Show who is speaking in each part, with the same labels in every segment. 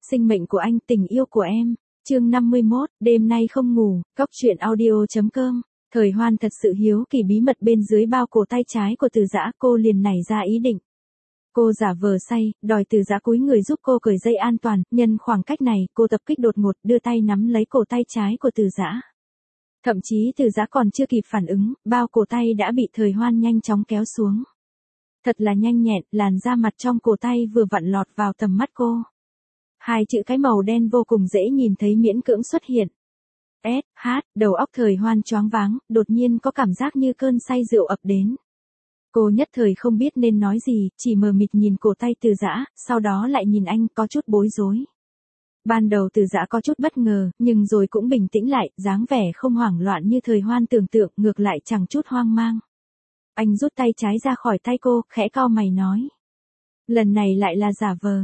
Speaker 1: sinh mệnh của anh, tình yêu của em. Chương 51, đêm nay không ngủ, Cóc truyện audio.com. Thời Hoan thật sự hiếu kỳ bí mật bên dưới bao cổ tay trái của Từ Dã, cô liền nảy ra ý định. Cô giả vờ say, đòi Từ Dã cúi người giúp cô cởi dây an toàn, nhân khoảng cách này, cô tập kích đột ngột, đưa tay nắm lấy cổ tay trái của Từ Dã. Thậm chí Từ Dã còn chưa kịp phản ứng, bao cổ tay đã bị Thời Hoan nhanh chóng kéo xuống. Thật là nhanh nhẹn, làn da mặt trong cổ tay vừa vặn lọt vào tầm mắt cô. Hai chữ cái màu đen vô cùng dễ nhìn thấy miễn cưỡng xuất hiện. S.H. Đầu óc Thời Hoan choáng váng, đột nhiên có cảm giác như cơn say rượu ập đến. Cô nhất thời không biết nên nói gì, chỉ mờ mịt nhìn cổ tay Từ Dã, sau đó lại nhìn anh có chút bối rối. Ban đầu Từ Dã có chút bất ngờ, nhưng rồi cũng bình tĩnh lại, dáng vẻ không hoảng loạn như Thời Hoan tưởng tượng, ngược lại chẳng chút hoang mang. Anh rút tay trái ra khỏi tay cô, khẽ cau mày nói. Lần này lại là giả vờ.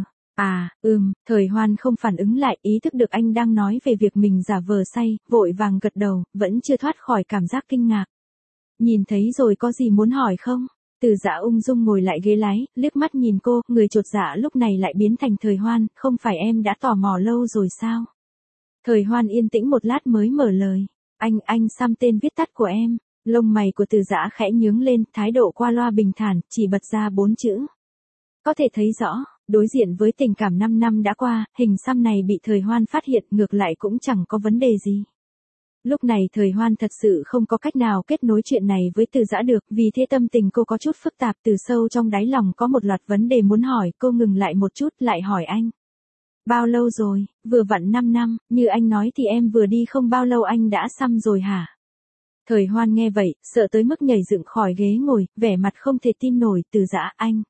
Speaker 1: Thời Hoan không phản ứng lại, ý thức được anh đang nói về việc mình giả vờ say, vội vàng gật đầu, vẫn chưa thoát khỏi cảm giác kinh ngạc. Nhìn thấy rồi có gì muốn hỏi không? Từ Dã ung dung ngồi lại ghế lái, liếc mắt nhìn cô, người chột dạ lúc này lại biến thành Thời Hoan, không phải em đã tò mò lâu rồi sao? Thời Hoan yên tĩnh một lát mới mở lời. Anh xăm tên viết tắt của em. Lông mày của Từ Dã khẽ nhướng lên, thái độ qua loa bình thản, chỉ bật ra 4 chữ. Có thể thấy rõ, đối diện với tình cảm 5 năm đã qua, hình xăm này bị Thời Hoan phát hiện, ngược lại cũng chẳng có vấn đề gì. Lúc này Thời Hoan thật sự không có cách nào kết nối chuyện này với Từ Dã được, vì thế tâm tình cô có chút phức tạp, từ sâu trong đáy lòng có một loạt vấn đề muốn hỏi, cô ngừng lại một chút, lại hỏi anh. Bao lâu rồi? Vừa vặn 5 năm, như anh nói thì em vừa đi không bao lâu anh đã xăm rồi hả? Thời Hoan nghe vậy, sợ tới mức nhảy dựng khỏi ghế ngồi, vẻ mặt không thể tin nổi. Từ Dã, anh.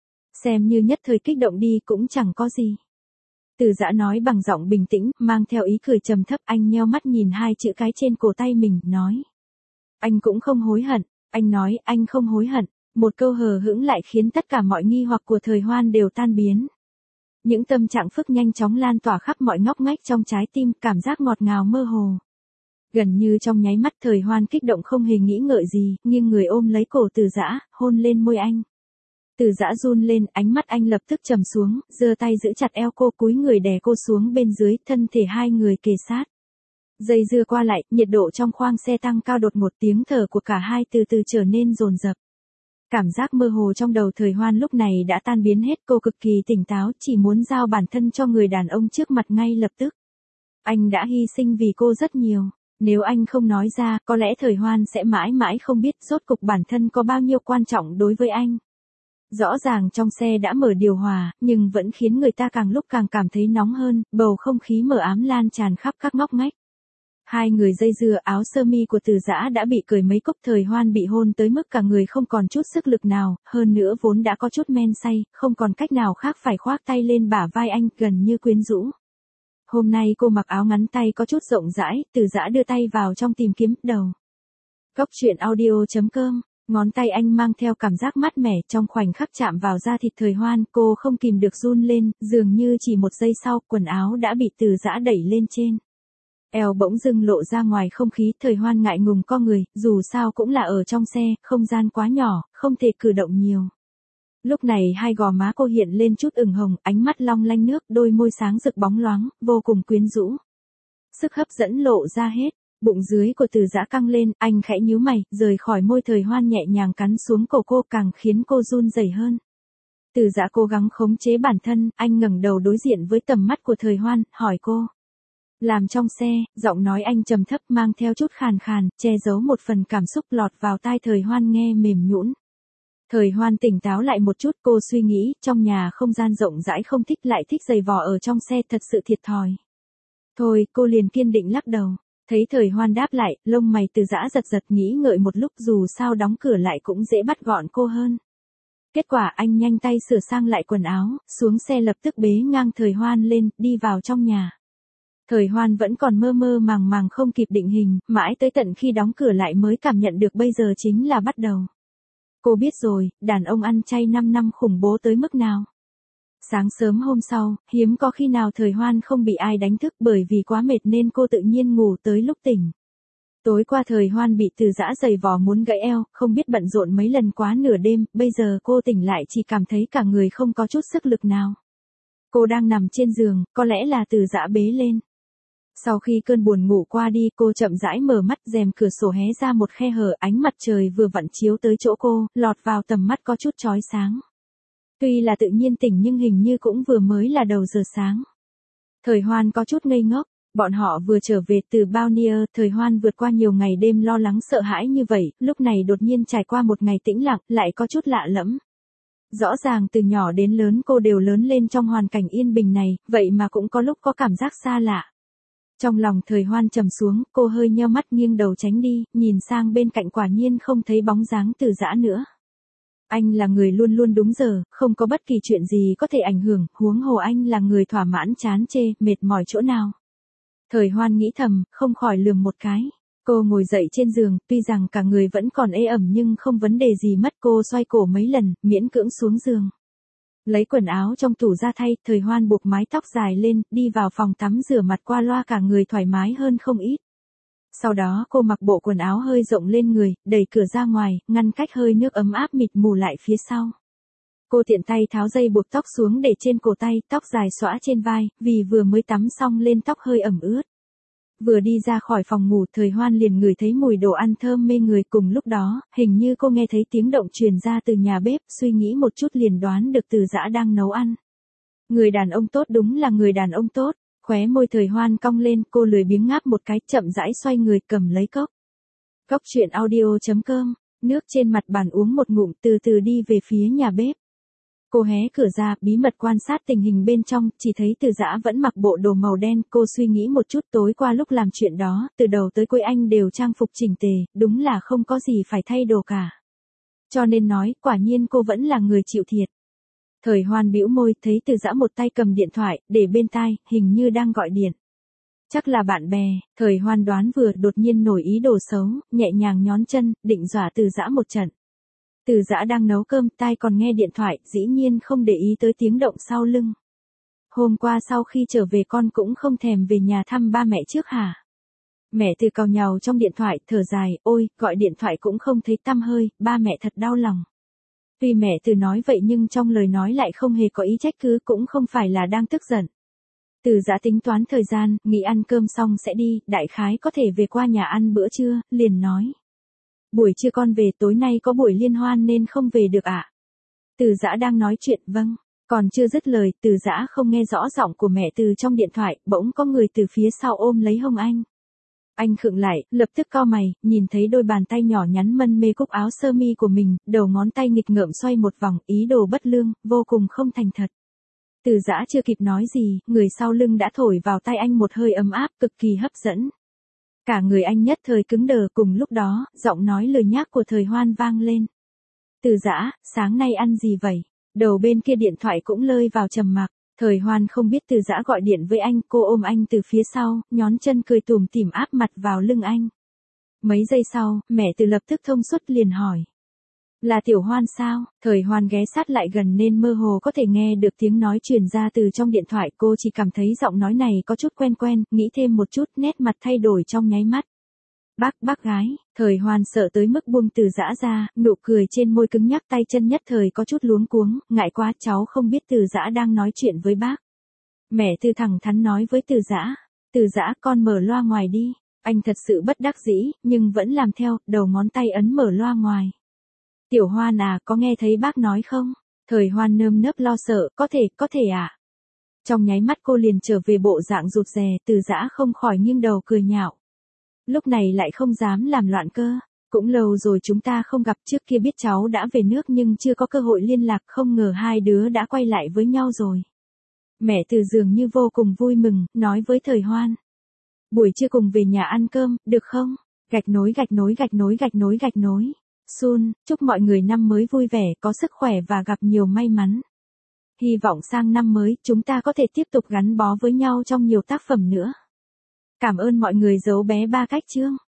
Speaker 1: Xem như nhất thời kích động đi cũng chẳng có gì. Từ Dã nói bằng giọng bình tĩnh, mang theo ý cười trầm thấp, anh nheo mắt nhìn hai chữ cái trên cổ tay mình, nói. Anh cũng không hối hận, anh nói anh không hối hận, một câu hờ hững lại khiến tất cả mọi nghi hoặc của Thời Hoan đều tan biến. Những tâm trạng phức nhanh chóng lan tỏa khắp mọi ngóc ngách trong trái tim, cảm giác ngọt ngào mơ hồ. Gần như trong nháy mắt Thời Hoan kích động không hề nghĩ ngợi gì, nghiêng người ôm lấy cổ Từ Dã, hôn lên môi anh. Từ Dã run lên, ánh mắt anh lập tức trầm xuống, giơ tay giữ chặt eo cô, cúi người đè cô xuống bên dưới, thân thể hai người kề sát. Dây dưa qua lại, nhiệt độ trong khoang xe tăng cao đột ngột, tiếng thở của cả hai từ từ trở nên dồn dập. Cảm giác mơ hồ trong đầu Thời Hoan lúc này đã tan biến hết, cô cực kỳ tỉnh táo, chỉ muốn giao bản thân cho người đàn ông trước mặt ngay lập tức. Anh đã hy sinh vì cô rất nhiều. Nếu anh không nói ra, có lẽ Thời Hoan sẽ mãi mãi không biết rốt cục bản thân có bao nhiêu quan trọng đối với anh. Rõ ràng trong xe đã mở điều hòa, nhưng vẫn khiến người ta càng lúc càng cảm thấy nóng hơn, bầu không khí mờ ám lan tràn khắp các ngóc ngách. Hai người dây dưa, áo sơ mi của Từ Dã đã bị cởi mấy cúc, Thời Hoan bị hôn tới mức cả người không còn chút sức lực nào, hơn nữa vốn đã có chút men say, không còn cách nào khác phải khoác tay lên bả vai anh, gần như quyến rũ. Hôm nay cô mặc áo ngắn tay có chút rộng rãi, Từ Dã đưa tay vào trong tìm kiếm đầu. Cóc truyện audio.com. Ngón tay anh mang theo cảm giác mát mẻ, trong khoảnh khắc chạm vào da thịt Thời Hoan, cô không kìm được run lên, dường như chỉ một giây sau, quần áo đã bị Từ Dã đẩy lên trên. Eo bỗng dưng lộ ra ngoài không khí, Thời Hoan ngại ngùng co người, dù sao cũng là ở trong xe, không gian quá nhỏ, không thể cử động nhiều. Lúc này hai gò má cô hiện lên chút ửng hồng, ánh mắt long lanh nước, đôi môi sáng rực bóng loáng, vô cùng quyến rũ. Sức hấp dẫn lộ ra hết. Bụng dưới của Từ Dã căng lên, anh khẽ nhíu mày, rời khỏi môi Thời Hoan nhẹ nhàng cắn xuống cổ cô, càng khiến cô run rẩy hơn. Từ Dã cố gắng khống chế bản thân, anh ngẩng đầu đối diện với tầm mắt của Thời Hoan, hỏi cô. Làm trong xe, giọng nói anh trầm thấp mang theo chút khàn khàn, che giấu một phần cảm xúc, lọt vào tai Thời Hoan nghe mềm nhũn. Thời Hoan tỉnh táo lại một chút, cô suy nghĩ, trong nhà không gian rộng rãi không thích, lại thích giày vò ở trong xe, thật sự thiệt thòi. Thôi, cô liền kiên định lắc đầu. Thấy Thời Hoan đáp lại, lông mày Từ Dã giật giật, nghĩ ngợi một lúc, dù sao đóng cửa lại cũng dễ bắt gọn cô hơn. Kết quả anh nhanh tay sửa sang lại quần áo, xuống xe lập tức bế ngang Thời Hoan lên, đi vào trong nhà. Thời Hoan vẫn còn mơ mơ màng màng không kịp định hình, mãi tới tận khi đóng cửa lại mới cảm nhận được bây giờ chính là bắt đầu. Cô biết rồi, đàn ông ăn chay 5 năm khủng bố tới mức nào. Sáng sớm hôm sau, hiếm có khi nào Thời Hoan không bị ai đánh thức, bởi vì quá mệt nên cô tự nhiên ngủ tới lúc tỉnh. Tối qua Thời Hoan bị Từ Dã giày vò muốn gãy eo, không biết bận rộn mấy lần quá nửa đêm, bây giờ cô tỉnh lại chỉ cảm thấy cả người không có chút sức lực nào. Cô đang nằm trên giường, có lẽ là Từ Dã bế lên. Sau khi cơn buồn ngủ qua đi, cô chậm rãi mở mắt, rèm cửa sổ hé ra một khe hở, ánh mặt trời vừa vặn chiếu tới chỗ cô, lọt vào tầm mắt có chút chói sáng. Tuy là tự nhiên tỉnh nhưng hình như cũng vừa mới là đầu giờ sáng. Thời Hoan có chút ngây ngốc, bọn họ vừa trở về từ Balnier, Thời Hoan vượt qua nhiều ngày đêm lo lắng sợ hãi như vậy, lúc này đột nhiên trải qua một ngày tĩnh lặng, lại có chút lạ lẫm. Rõ ràng từ nhỏ đến lớn cô đều lớn lên trong hoàn cảnh yên bình này, vậy mà cũng có lúc có cảm giác xa lạ. Trong lòng Thời Hoan trầm xuống, cô hơi nheo mắt nghiêng đầu tránh đi, nhìn sang bên cạnh quả nhiên không thấy bóng dáng Từ Dã nữa. Anh là người luôn luôn đúng giờ, không có bất kỳ chuyện gì có thể ảnh hưởng, huống hồ anh là người thỏa mãn chán chê, mệt mỏi chỗ nào. Thời Hoan nghĩ thầm, không khỏi lườm một cái. Cô ngồi dậy trên giường, tuy rằng cả người vẫn còn ê ẩm nhưng không vấn đề gì mất, cô xoay cổ mấy lần, miễn cưỡng xuống giường. Lấy quần áo trong tủ ra thay, Thời Hoan buộc mái tóc dài lên, đi vào phòng tắm rửa mặt qua loa cả người thoải mái hơn không ít. Sau đó cô mặc bộ quần áo hơi rộng lên người, đẩy cửa ra ngoài, ngăn cách hơi nước ấm áp mịt mù lại phía sau. Cô tiện tay tháo dây buộc tóc xuống để trên cổ tay, tóc dài xõa trên vai, vì vừa mới tắm xong lên tóc hơi ẩm ướt. Vừa đi ra khỏi phòng ngủ, Thời Hoan liền ngửi thấy mùi đồ ăn thơm mê người, cùng lúc đó, hình như cô nghe thấy tiếng động truyền ra từ nhà bếp, suy nghĩ một chút liền đoán được Từ Dã đang nấu ăn. Người đàn ông tốt, đúng là người đàn ông tốt. Khóe môi Thời Hoan cong lên, cô lười biếng ngáp một cái, chậm rãi xoay người cầm lấy cốc. Cốc truyện audio.com, nước trên mặt bàn uống một ngụm, từ từ đi về phía nhà bếp. Cô hé cửa ra, bí mật quan sát tình hình bên trong, chỉ thấy Từ Dã vẫn mặc bộ đồ màu đen, cô suy nghĩ một chút, tối qua lúc làm chuyện đó, từ đầu tới cuối anh đều trang phục chỉnh tề, đúng là không có gì phải thay đồ cả. Cho nên nói, quả nhiên cô vẫn là người chịu thiệt. Thời Hoan bĩu môi, thấy Từ Dã một tay cầm điện thoại, để bên tai, hình như đang gọi điện. Chắc là bạn bè, Thời Hoan đoán vừa, đột nhiên nổi ý đồ xấu, nhẹ nhàng nhón chân, định dọa Từ Dã một trận. Từ Dã đang nấu cơm, tai còn nghe điện thoại, dĩ nhiên không để ý tới tiếng động sau lưng. Hôm qua sau khi trở về con cũng không thèm về nhà thăm ba mẹ trước hả? Mẹ Từ càu nhàu trong điện thoại, thở dài, ôi, gọi điện thoại cũng không thấy tăm hơi, ba mẹ thật đau lòng. Tuy mẹ Từ nói vậy nhưng trong lời nói lại không hề có ý trách cứ, cũng không phải là đang tức giận. Từ Dã tính toán thời gian, nghĩ ăn cơm xong sẽ đi, đại khái có thể về qua nhà ăn bữa trưa, liền nói. Buổi trưa con về, tối nay có buổi liên hoan nên không về được ạ. Từ Dã đang nói chuyện, vâng. Còn chưa dứt lời, Từ Dã không nghe rõ giọng của mẹ Từ trong điện thoại, bỗng có người từ phía sau ôm lấy hông anh. Anh khựng lại, lập tức cau mày, nhìn thấy đôi bàn tay nhỏ nhắn mân mê cúc áo sơ mi của mình, đầu ngón tay nghịch ngợm xoay một vòng, ý đồ bất lương, vô cùng không thành thật. Từ Dã chưa kịp nói gì, người sau lưng đã thổi vào tay anh một hơi ấm áp, cực kỳ hấp dẫn. Cả người anh nhất thời cứng đờ, cùng lúc đó, giọng nói lười nhác của Thời Hoan vang lên. Từ Dã, sáng nay ăn gì vậy? Đầu bên kia điện thoại cũng lơi vào trầm mặc. Thời Hoan không biết Từ Dã gọi điện với anh, cô ôm anh từ phía sau, nhón chân cười tủm tỉm áp mặt vào lưng anh. Mấy giây sau, mẹ Từ lập tức thông suốt liền hỏi. Là Tiểu Hoan sao? Thời Hoan ghé sát lại gần nên mơ hồ có thể nghe được tiếng nói truyền ra từ trong điện thoại, cô chỉ cảm thấy giọng nói này có chút quen quen, nghĩ thêm một chút, nét mặt thay đổi trong nháy mắt. Bác gái, Thời Hoan sợ tới mức buông Từ Dã ra, nụ cười trên môi cứng nhắc, tay chân nhất thời có chút luống cuống, ngại quá, cháu không biết Từ Dã đang nói chuyện với bác. Mẹ Từ thẳng thắn nói với Từ Dã. Từ Dã, con mở loa ngoài đi. Anh thật sự bất đắc dĩ, nhưng vẫn làm theo, đầu ngón tay ấn mở loa ngoài. Tiểu Hoan à, có nghe thấy bác nói không? Thời Hoan nơm nớp lo sợ, có thể à? Trong nháy mắt cô liền trở về bộ dạng rụt rè, Từ Dã không khỏi nghiêng đầu cười nhạo. Lúc này lại không dám làm loạn cơ. Cũng lâu rồi chúng ta không gặp, trước kia biết cháu đã về nước nhưng chưa có cơ hội liên lạc, không ngờ hai đứa đã quay lại với nhau rồi. Mẹ Từ dường như vô cùng vui mừng, nói với Thời Hoan. Buổi trưa cùng về nhà ăn cơm, được không? Gạch nối. Sun, chúc mọi người năm mới vui vẻ, có sức khỏe và gặp nhiều may mắn. Hy vọng sang năm mới, chúng ta có thể tiếp tục gắn bó với nhau trong nhiều tác phẩm nữa. Cảm ơn mọi người dấu bé ba cách chương.